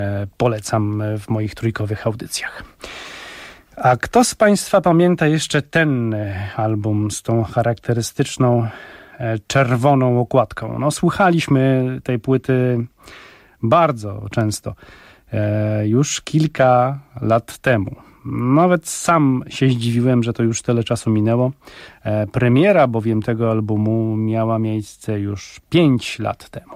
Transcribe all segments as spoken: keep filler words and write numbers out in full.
polecam w moich trójkowych audycjach. A kto z Państwa pamięta jeszcze ten album z tą charakterystyczną czerwoną okładką? No, słuchaliśmy tej płyty bardzo często, już kilka lat temu. Nawet sam się zdziwiłem, że to już tyle czasu minęło. Premiera bowiem tego albumu miała miejsce już pięć lat temu.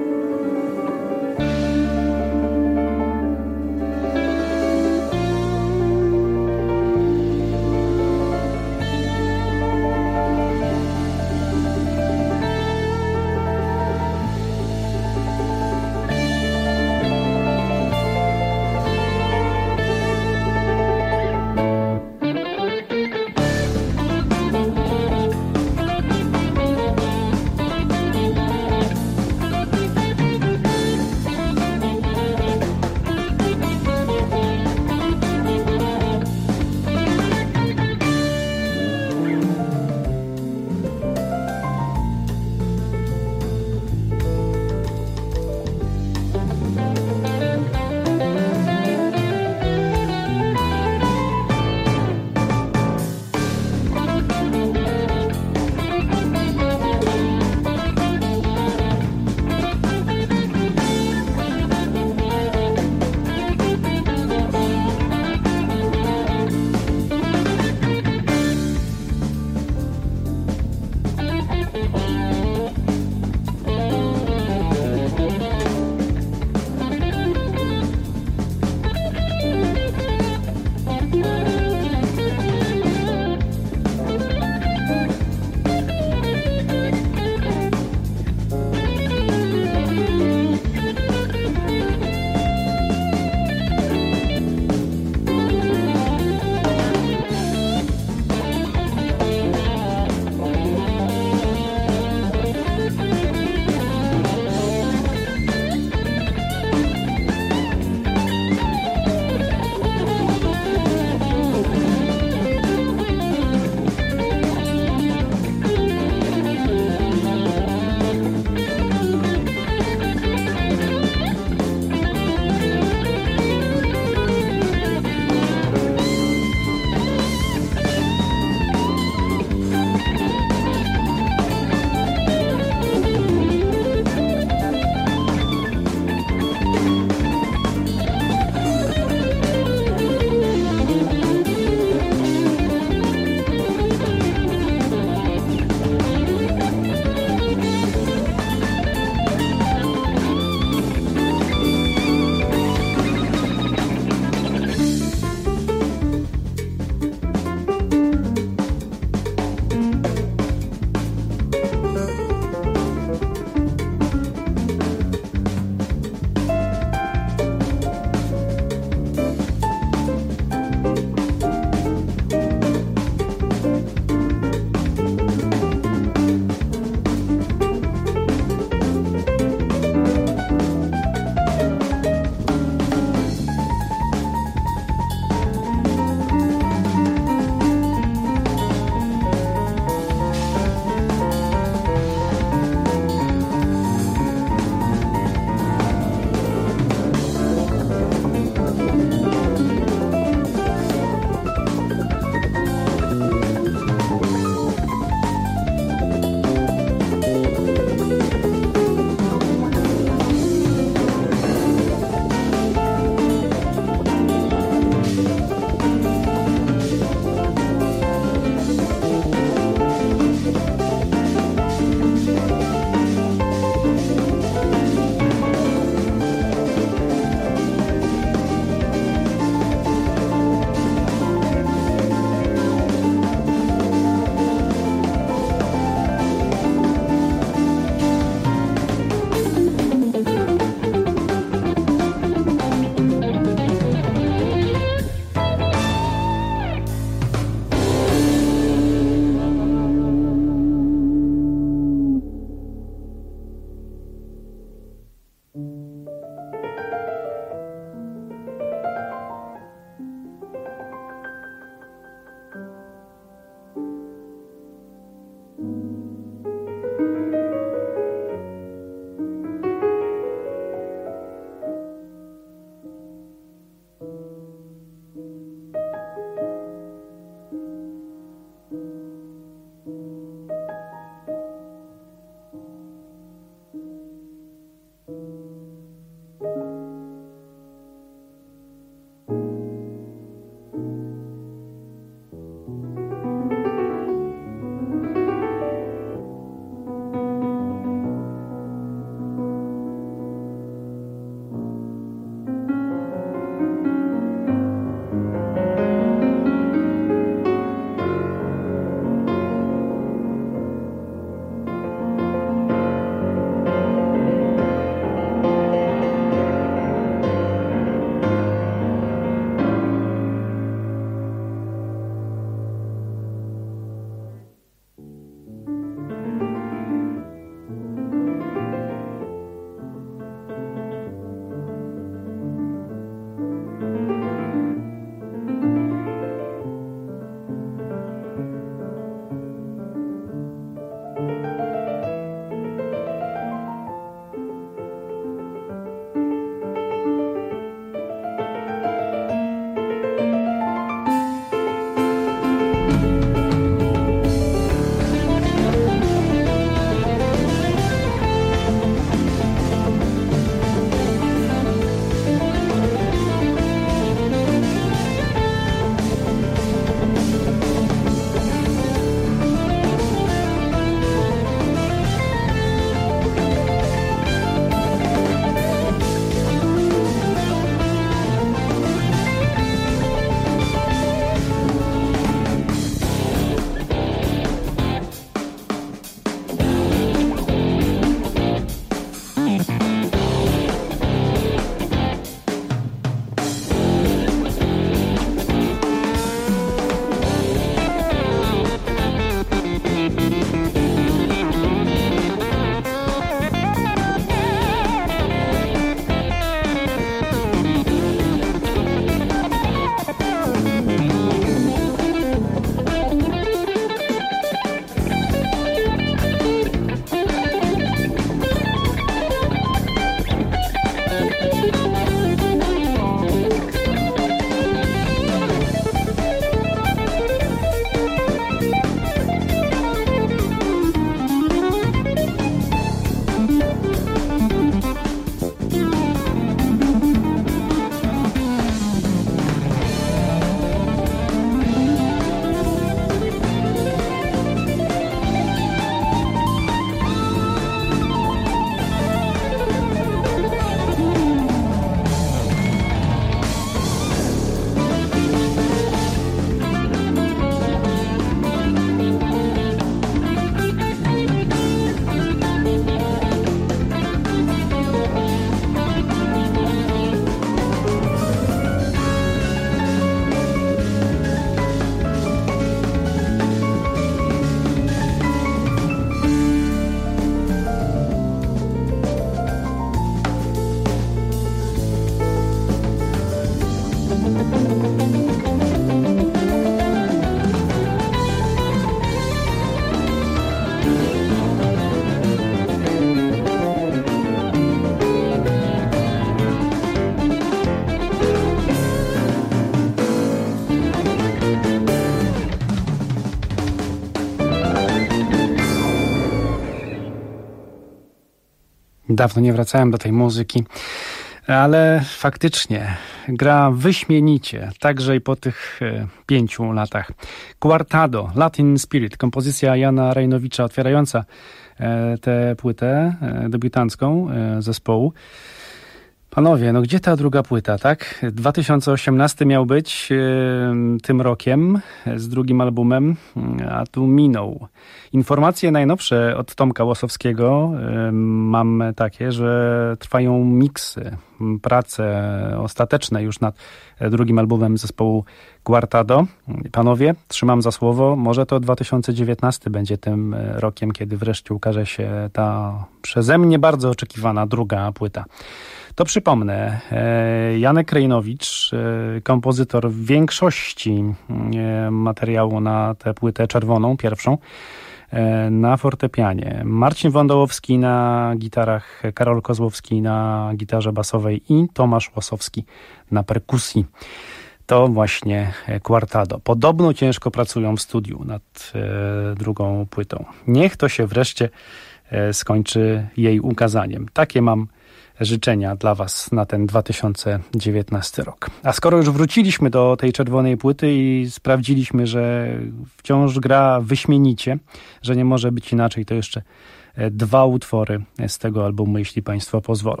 Dawno nie wracałem do tej muzyki, ale faktycznie gra wyśmienicie, także i po tych e, pięciu latach. Quartado, Latin Spirit, kompozycja Jana Rejnowicza otwierająca e, tę płytę e, debiutancką e, zespołu. Panowie, no gdzie ta druga płyta, tak? dwa tysiące osiemnasty miał być e, tym rokiem z drugim albumem, a tu minął. Informacje najnowsze od Tomka Łosowskiego e, mam takie, że trwają miksy, prace ostateczne już nad drugim albumem zespołu Quartado. Panowie, trzymam za słowo, może to dwa tysiące dziewiętnasty będzie tym rokiem, kiedy wreszcie ukaże się ta przeze mnie bardzo oczekiwana druga płyta. To przypomnę, Janek Rejnowicz, kompozytor większości materiału na tę płytę czerwoną, pierwszą, na fortepianie. Marcin Wądołowski na gitarach, Karol Kozłowski na gitarze basowej i Tomasz Łosowski na perkusji. To właśnie Quartado. Podobno ciężko pracują w studiu nad e, drugą płytą. Niech to się wreszcie e, skończy jej ukazaniem. Takie mam życzenia dla was na ten dwa tysiące dziewiętnasty rok. A skoro już wróciliśmy do tej czerwonej płyty i sprawdziliśmy, że wciąż gra wyśmienicie, że nie może być inaczej, to jeszcze dwa utwory z tego albumu, jeśli państwo pozwolą.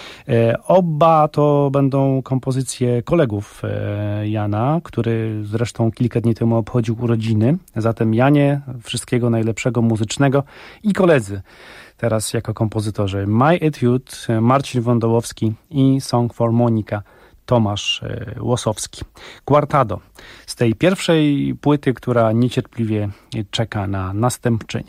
Oba to będą kompozycje kolegów Jana, który zresztą kilka dni temu obchodził urodziny. Zatem Janie, wszystkiego najlepszego muzycznego i koledzy teraz jako kompozytorzy. My Etude, Marcin Wądołowski i Song for Monica, Tomasz Łosowski. Quartado z tej pierwszej płyty, która niecierpliwie czeka na następczynię.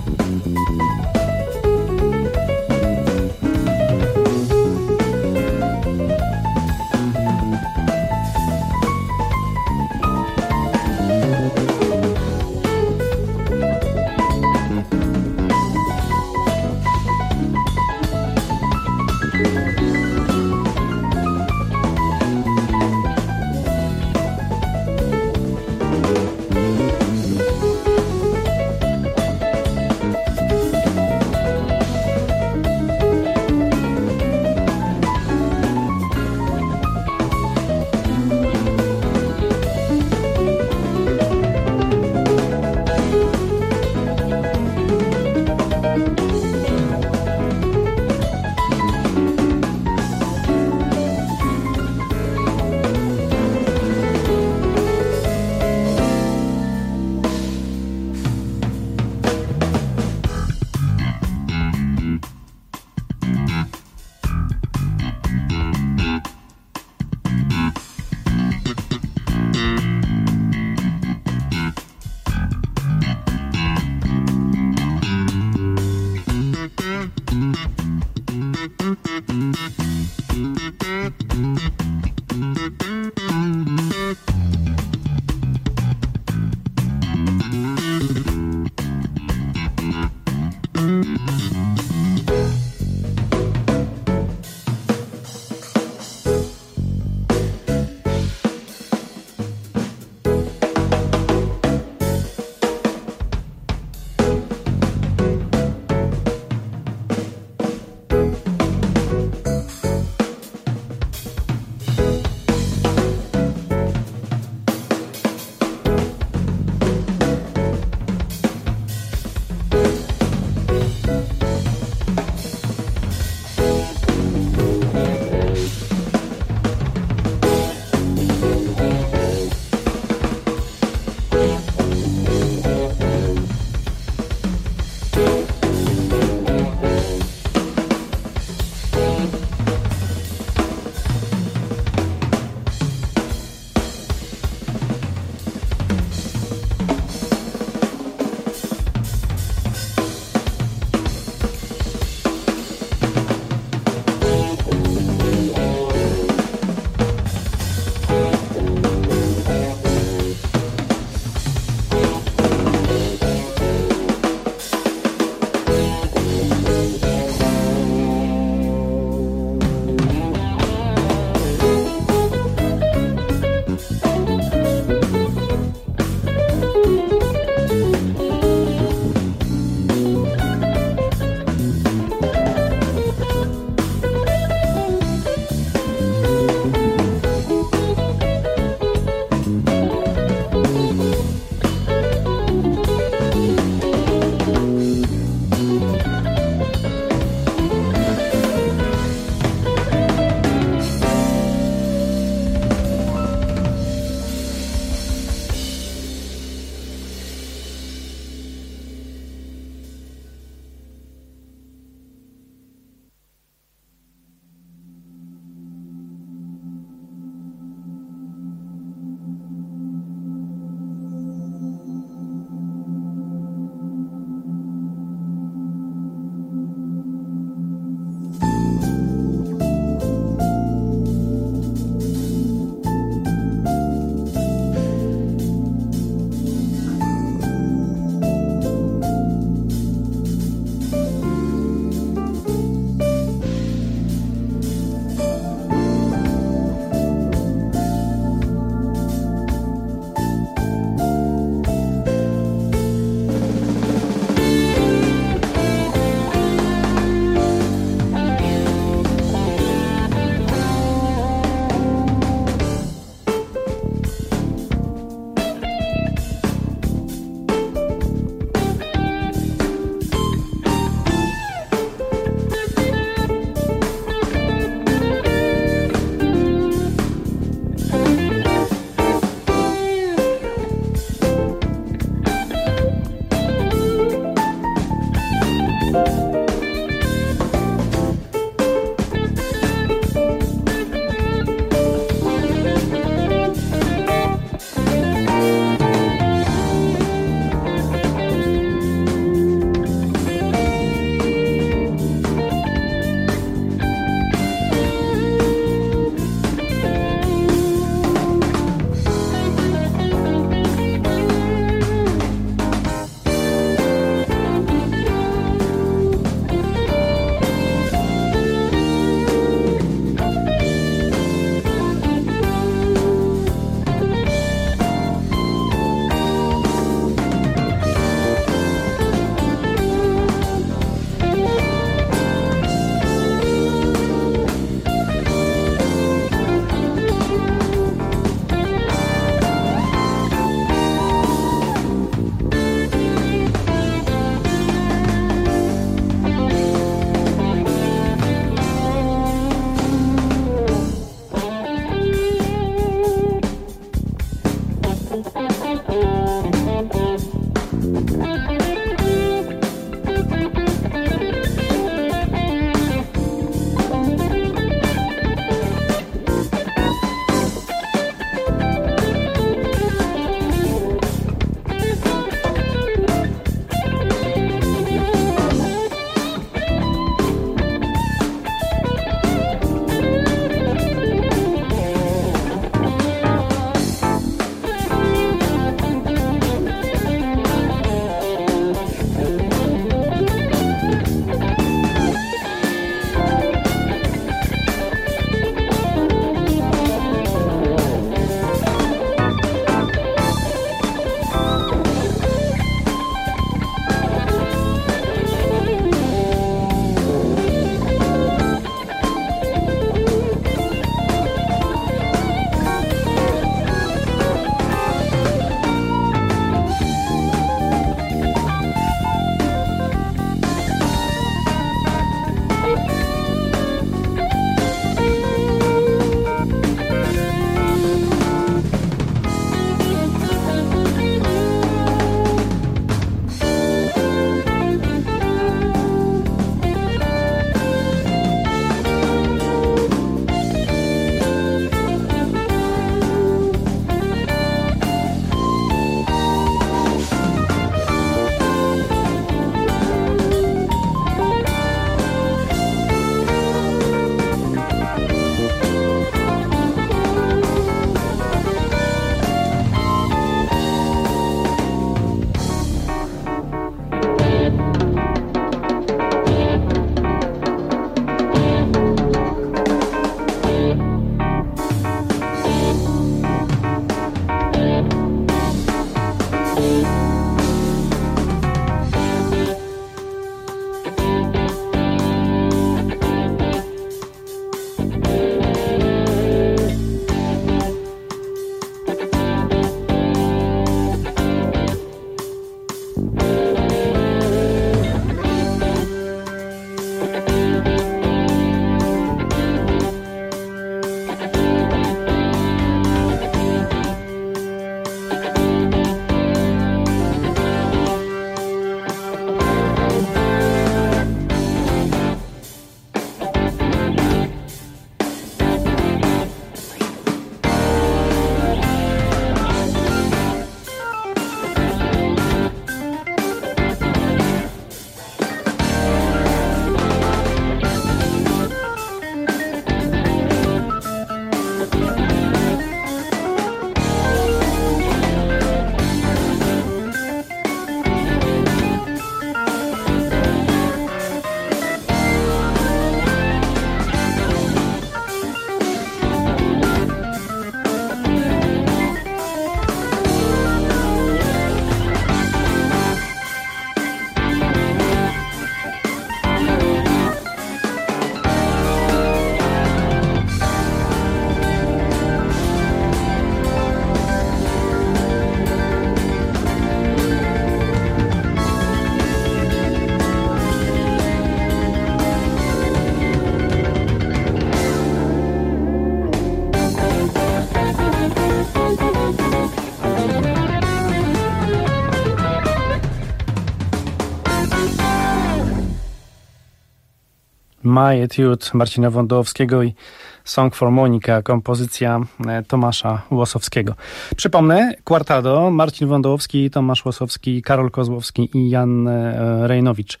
My Etude Marcina Wądołowskiego i Song for Monica, kompozycja Tomasza Łosowskiego. Przypomnę, Quartado, Marcin Wądołowski, Tomasz Łosowski, Karol Kozłowski i Jan Rejnowicz.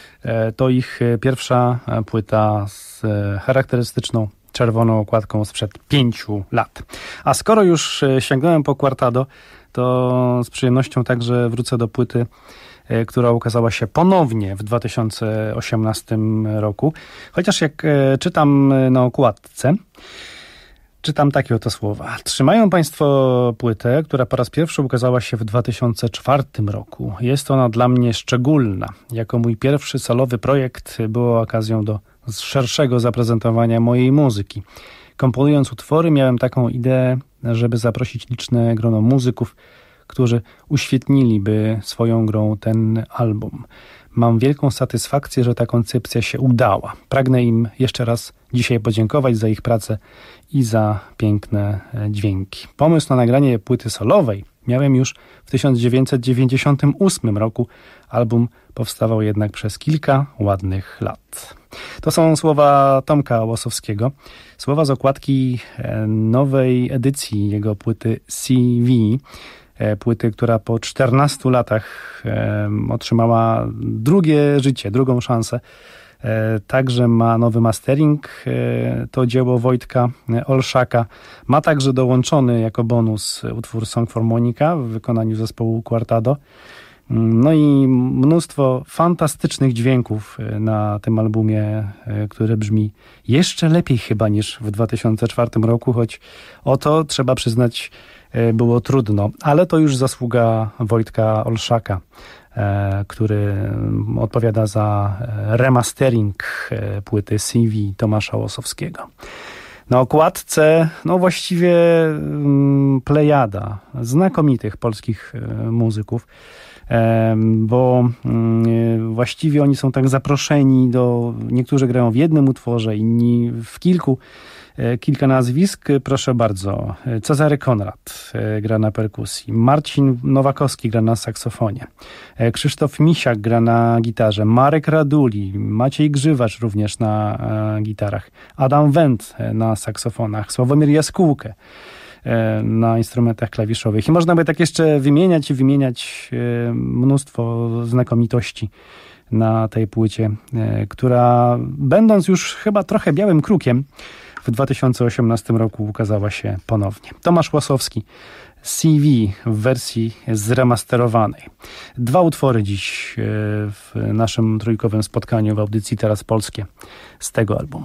To ich pierwsza płyta z charakterystyczną czerwoną okładką sprzed pięciu lat. A skoro już sięgnąłem po Quartado, to z przyjemnością także wrócę do płyty, która ukazała się ponownie w dwa tysiące osiemnastym roku. Chociaż jak czytam na okładce, czytam takie oto słowa. Trzymają Państwo płytę, która po raz pierwszy ukazała się w dwa tysiące czwartym roku. Jest ona dla mnie szczególna. Jako mój pierwszy solowy projekt było okazją do szerszego zaprezentowania mojej muzyki. Komponując utwory, miałem taką ideę, żeby zaprosić liczne grono muzyków, którzy uświetniliby swoją grą ten album. Mam wielką satysfakcję, że ta koncepcja się udała. Pragnę im jeszcze raz dzisiaj podziękować za ich pracę i za piękne dźwięki. Pomysł na nagranie płyty solowej miałem już w tysiąc dziewięćset dziewięćdziesiątym ósmym roku. Album powstawał jednak przez kilka ładnych lat. To są słowa Tomka Łosowskiego. Słowa z okładki nowej edycji jego płyty C V. Płyty, która po czternastu latach otrzymała drugie życie, drugą szansę. Także ma nowy mastering, to dzieło Wojtka Olszaka. Ma także dołączony jako bonus utwór Song for Monica w wykonaniu zespołu Quartado. No i mnóstwo fantastycznych dźwięków na tym albumie, które brzmi jeszcze lepiej chyba niż w dwa tysiące czwartym roku, choć o to trzeba przyznać było trudno, ale to już zasługa Wojtka Olszaka, który odpowiada za remastering płyty C V Tomasza Łosowskiego. Na okładce, no właściwie plejada znakomitych polskich muzyków, bo właściwie oni są tak zaproszeni do, niektórzy grają w jednym utworze, inni w kilku. Kilka nazwisk, proszę bardzo. Cezary Konrad gra na perkusji, Marcin Nowakowski gra na saksofonie, Krzysztof Misiak gra na gitarze, Marek Raduli, Maciej Grzywacz również na gitarach, Adam Wendt na saksofonach, Sławomir Jaskółkę na instrumentach klawiszowych. I można by tak jeszcze wymieniać i wymieniać mnóstwo znakomitości na tej płycie, która będąc już chyba trochę białym krukiem, w dwa tysiące osiemnastym roku ukazała się ponownie. Tomasz Łosowski, C V w wersji zremasterowanej. Dwa utwory dziś w naszym trójkowym spotkaniu w audycji Teraz Polskie z tego albumu.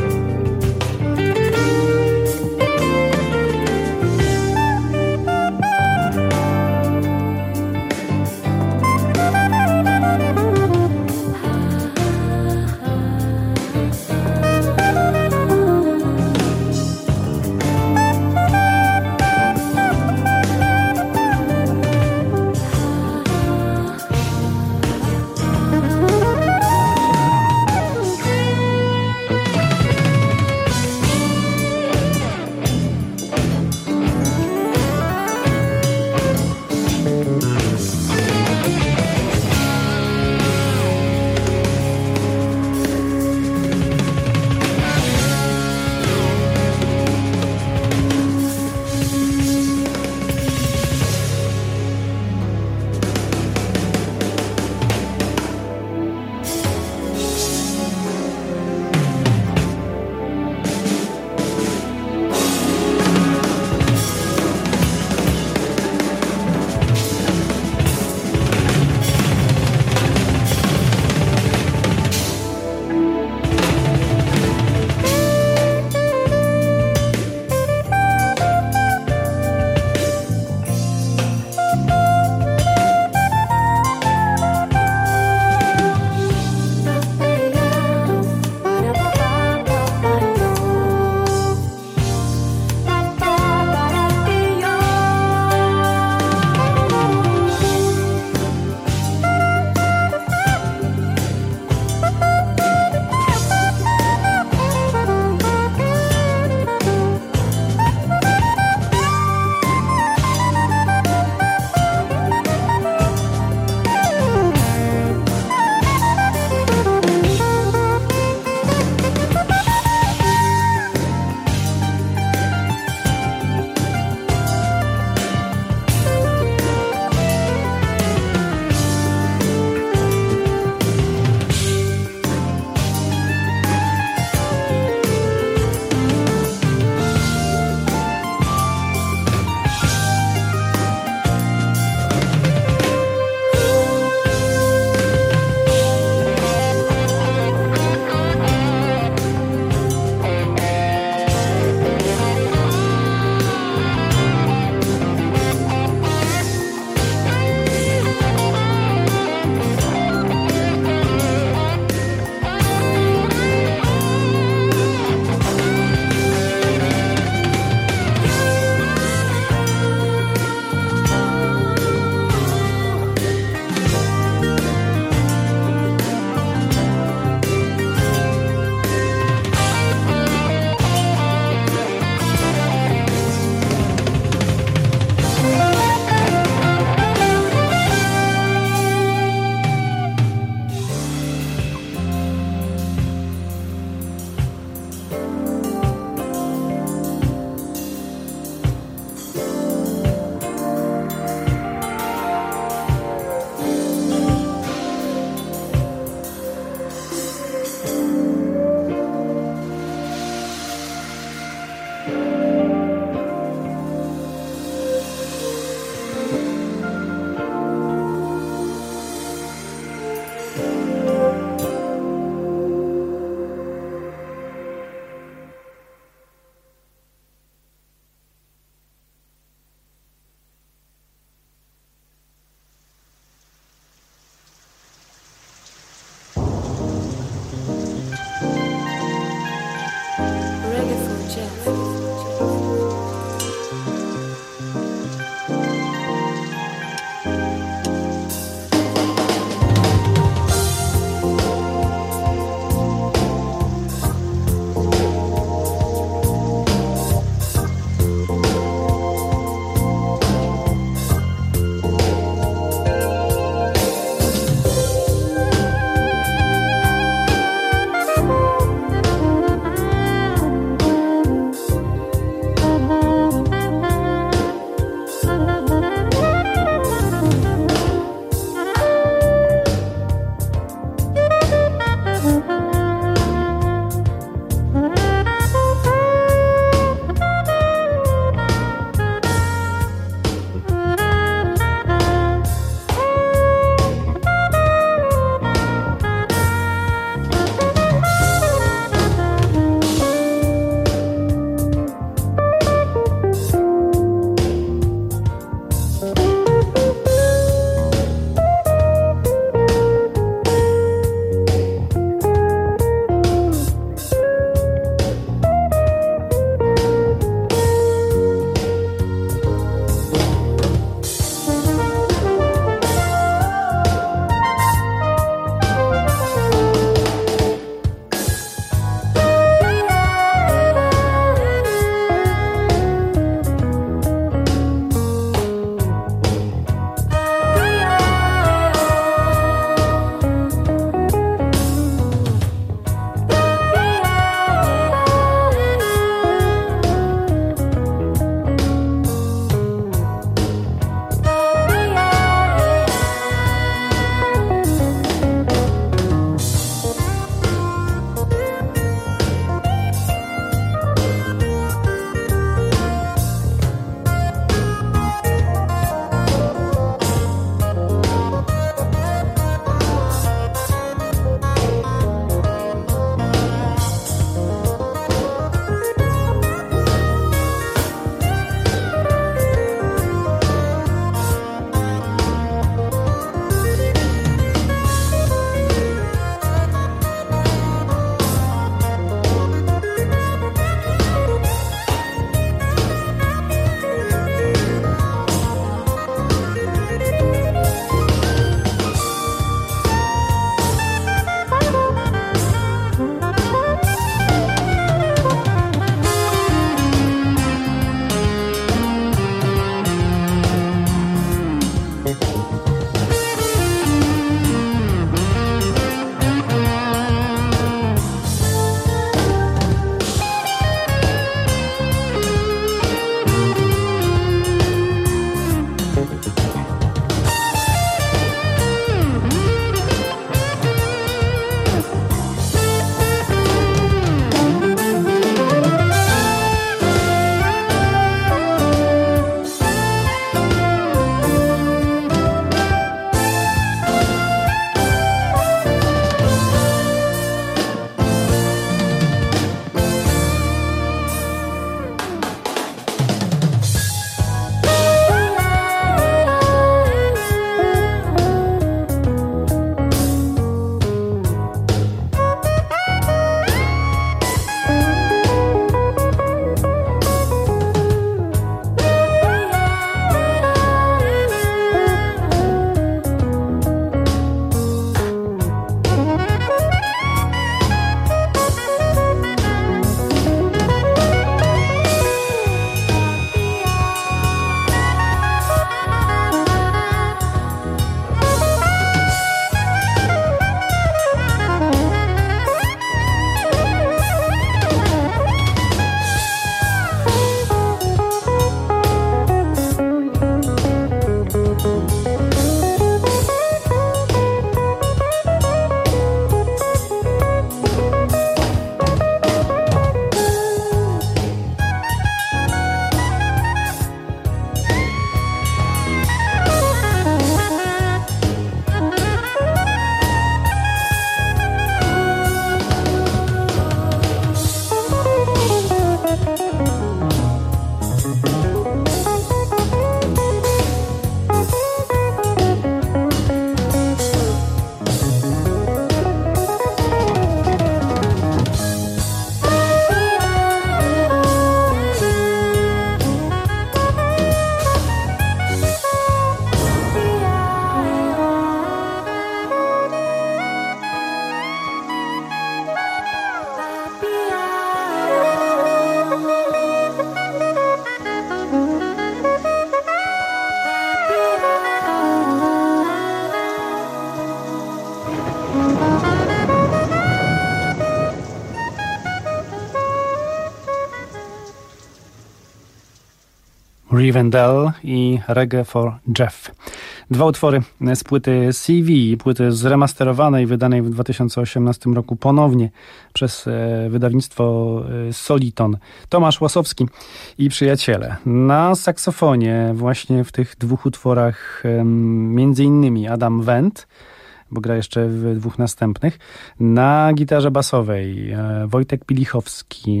Rivendell i Reggae for Jeff. Dwa utwory z płyty C V, płyty zremasterowanej, wydanej w dwa tysiące osiemnastym roku ponownie przez wydawnictwo Soliton. Tomasz Łosowski i przyjaciele. Na saksofonie właśnie w tych dwóch utworach między innymi Adam Wendt, bo gra jeszcze w dwóch następnych. Na gitarze basowej Wojtek Pilichowski.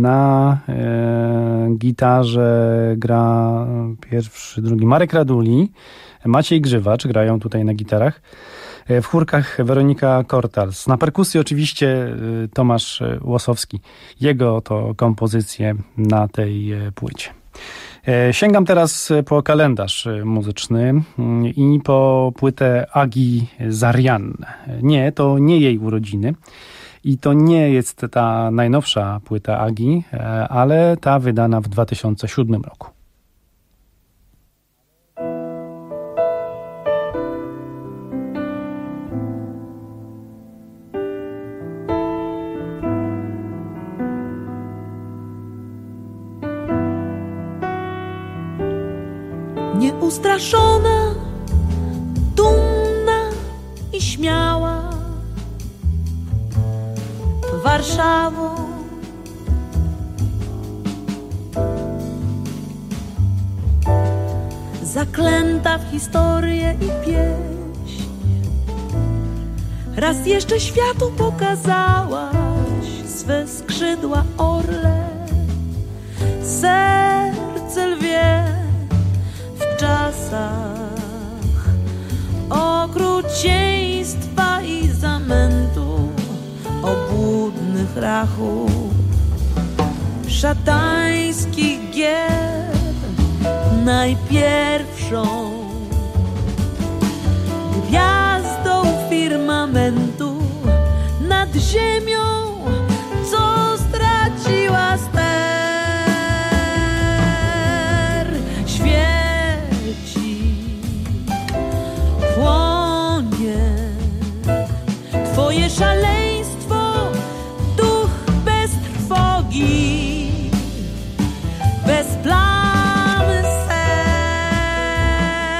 Na e, gitarze gra pierwszy, drugi Marek Raduli. Maciej Grzywacz, grają tutaj na gitarach. W chórkach Weronika Kortals. Na perkusji oczywiście Tomasz Łosowski. Jego to kompozycje na tej płycie. Sięgam teraz po kalendarz muzyczny i po płytę Agi Zarian. Nie, to nie jej urodziny i to nie jest ta najnowsza płyta Agi, ale ta wydana w dwa tysiące siódmym roku. Nieustraszona, dumna i śmiała Warszawą, zaklęta w historię i pieśń, raz jeszcze światu pokazałaś swe skrzydła orle, serce lwie w czasach okrucieństwa i zamętu, obłudnych rachów, szatańskich gier, najpierwszą gwiazdą firmamentu nad ziemią, co straciła ster. Twoje szaleństwo, duch bez trwogi, bez plam ser.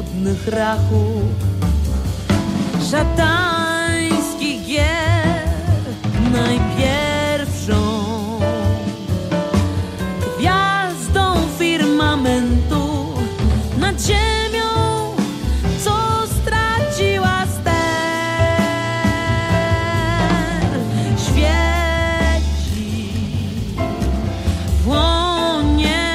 brudnych rachub, szatańskich gier. Najpierwszą gwiazdą firmamentu nad ziemią, co straciła ster. Świeci, płonie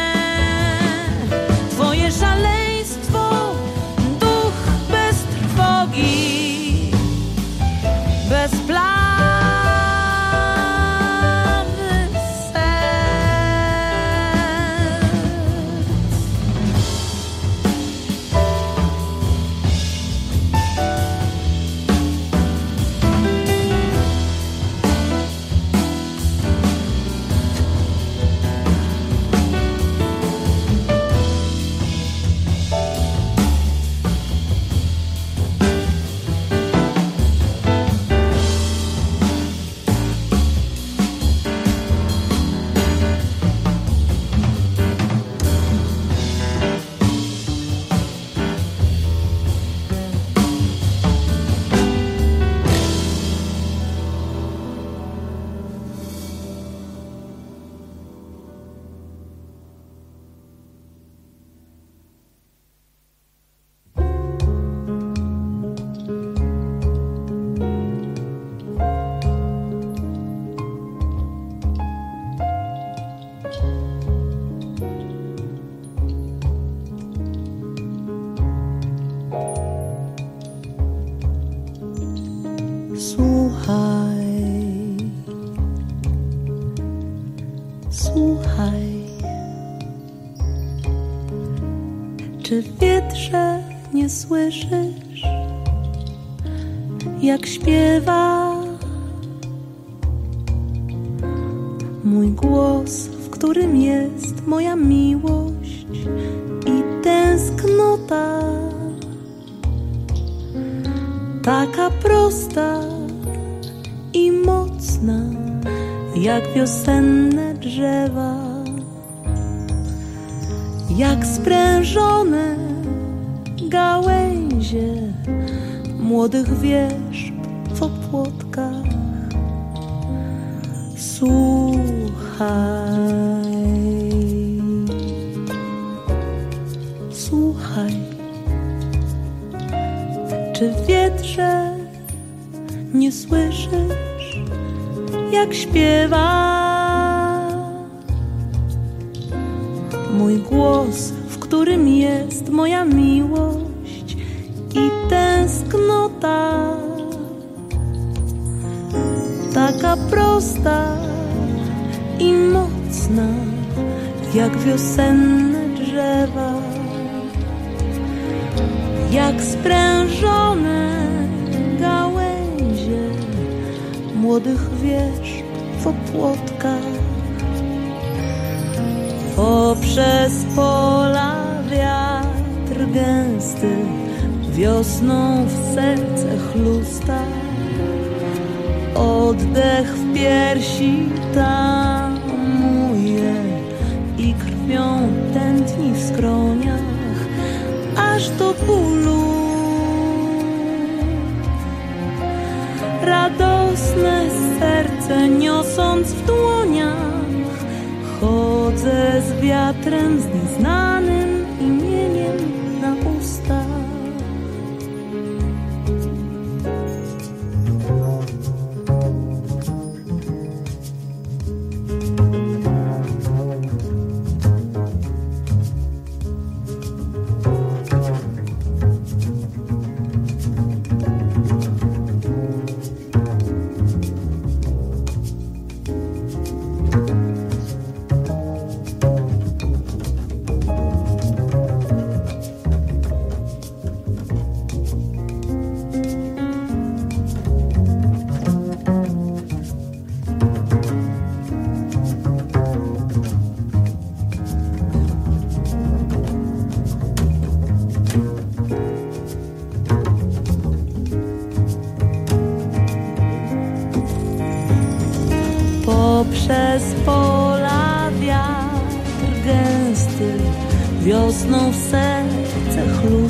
twoje szaleństwo, duch bez trwogi, bez planu. Słuchaj, czy w wietrze nie słyszysz, jak śpiewa mój głos, w którym jest moja miłość i tęsknota, taka prosta i mocna, jak wiosenne drzewa, jak sprężone gałęzie młodych wierzb w opłotkach. Słuchaj, słuchaj, czy w wietrze nie słyszysz, jak śpiewa mój głos, w którym jest moja miłość i tęsknota, taka prosta i mocna, jak wiosenne drzewa, jak sprężone gałęzie młodych wierzb w opłotkach. Poprzez pola wiatr gęsty wiosną w serce chlusta, oddech w piersi tamuje i krwią tętni w skroniach, aż do bólu. Radosne serce niosąc w dłoniach, chodzę z wiatrem, z nieznanym imieniem na ustach.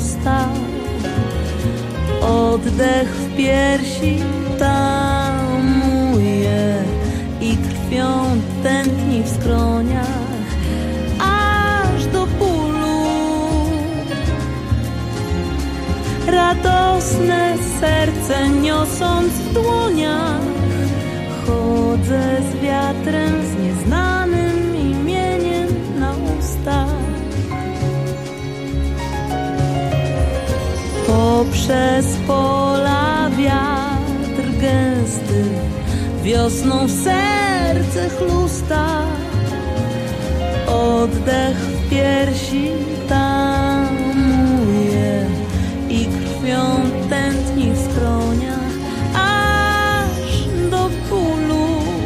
usta. Oddech w piersi tamuje i krwią tętni w skroniach, aż do bólu. Radosne serce niosąc w dłoniach, chodzę z wiatrem, z nieznanym imieniem na ustach. Poprzez pola wiatr gęsty wiosną w serce chlusta. Oddech w piersi tamuje i krwią tętni w skroniach, aż do bólu.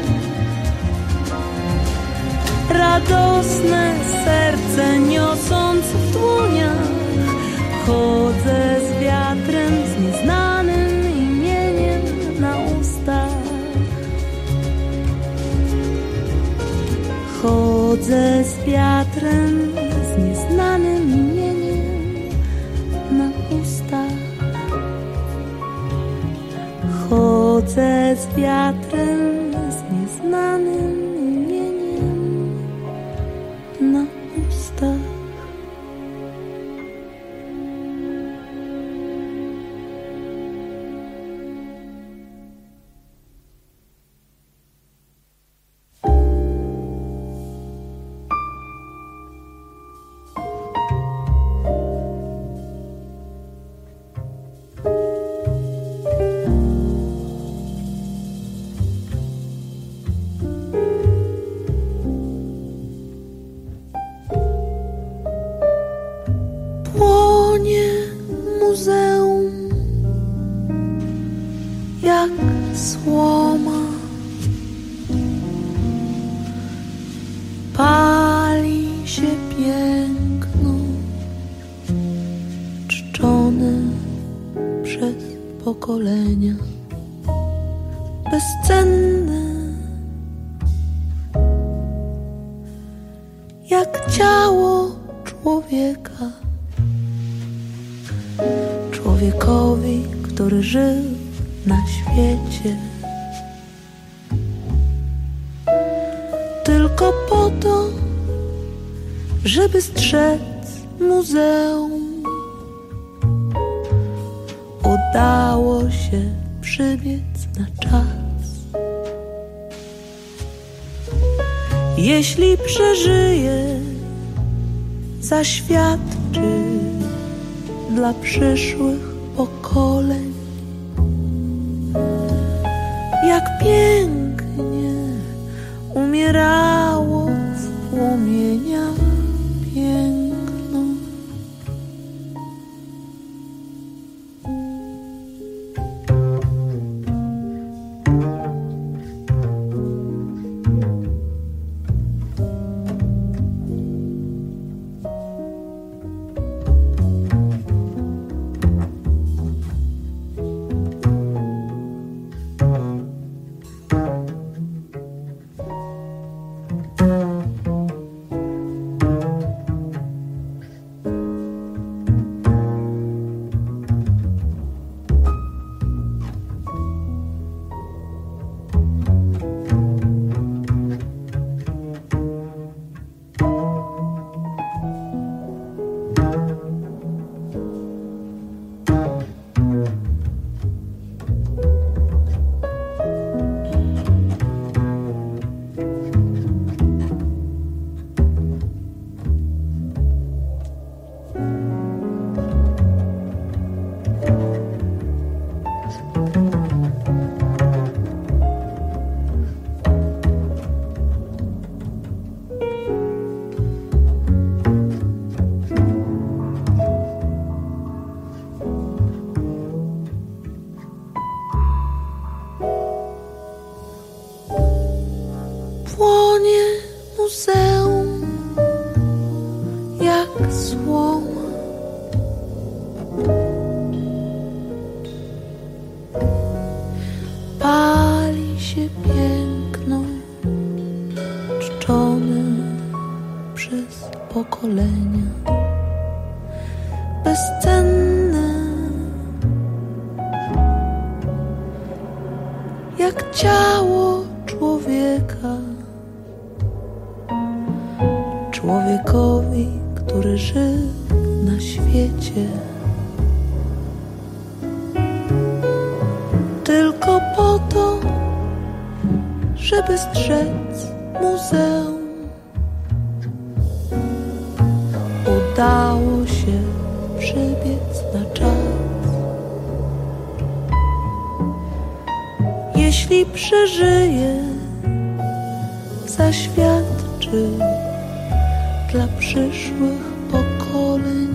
Radosne serce niosąc w dłoniach, chodzę z wiatrem, z nieznanym imieniem na ustach. Chodzę z wiatrem, z nieznanym imieniem na ustach. Chodzę z wiatrem, z nieznanym imieniem na ustach. Pokolenia bezcenne, jak ciało człowieka, człowiekowi, który żył na świecie tylko po to, żeby strzec muzeum. Udało się przybiec na czas. Jeśli przeżyje, zaświadczy dla przyszłych pokoleń, jak pięknie umierało w płomieniach piękno. bezcenne, jak ciało człowieka, człowiekowi, który żył na świecie tylko po to, żeby strzec muzeum. Udało się przybiec na czas. Jeśli przeżyje, zaświadczy dla przyszłych pokoleń,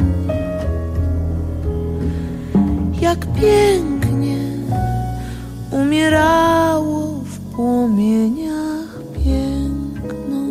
jak pięknie umierało w płomieniach piękno.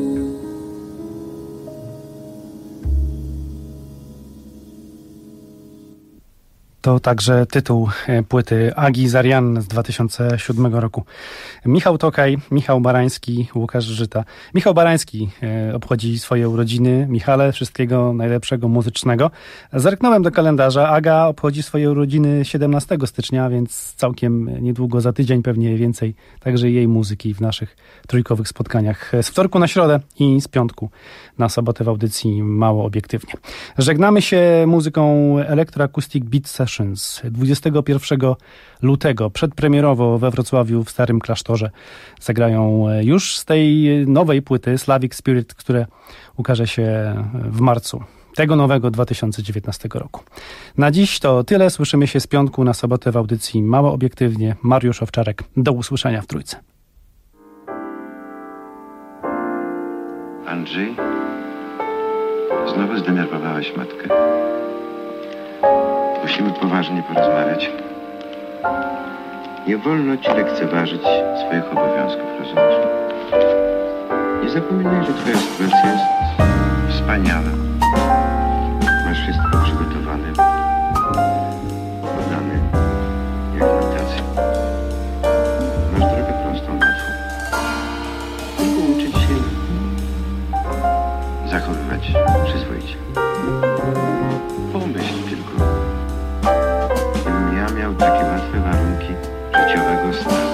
To także tytuł płyty Agi Zarianne z dwa tysiące siódmego roku. Michał Tokaj, Michał Barański, Łukasz Żyta. Michał Barański obchodzi swoje urodziny. Michale, wszystkiego najlepszego muzycznego. Zerknąłem do kalendarza. Aga obchodzi swoje urodziny siedemnastego stycznia, więc całkiem niedługo, za tydzień pewnie więcej także jej muzyki w naszych trójkowych spotkaniach. Z wtorku na środę i z piątku na sobotę w audycji Mało Obiektywnie. Żegnamy się muzyką Electro Acoustic Beat Sessions. dwudziestego pierwszego lutego przedpremierowo we Wrocławiu w Starym Klasztorze zagrają już z tej nowej płyty Slavic Spirit, które ukaże się w marcu tego nowego dwa tysiące dziewiętnastego roku. Na dziś to tyle. Słyszymy się z piątku na sobotę w audycji Mało Obiektywnie. Mariusz Owczarek. Do usłyszenia w Trójce. Andrzej, znowu zdenerwowałeś matkę. Musimy poważnie porozmawiać. Nie wolno ci lekceważyć swoich obowiązków, rozumiesz? Nie zapominaj, że twoja sytuacja jest wspaniała. Masz wszystko przygotowane, podane, jak na tacy. Masz drogę prostą, łatwą. Tylko uczyć się zachowywać przyzwoicie. Pomyśl tylko, gdybym ja miał takie łatwe warunki życiowego stanu.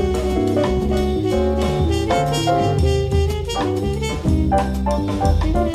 Thank you.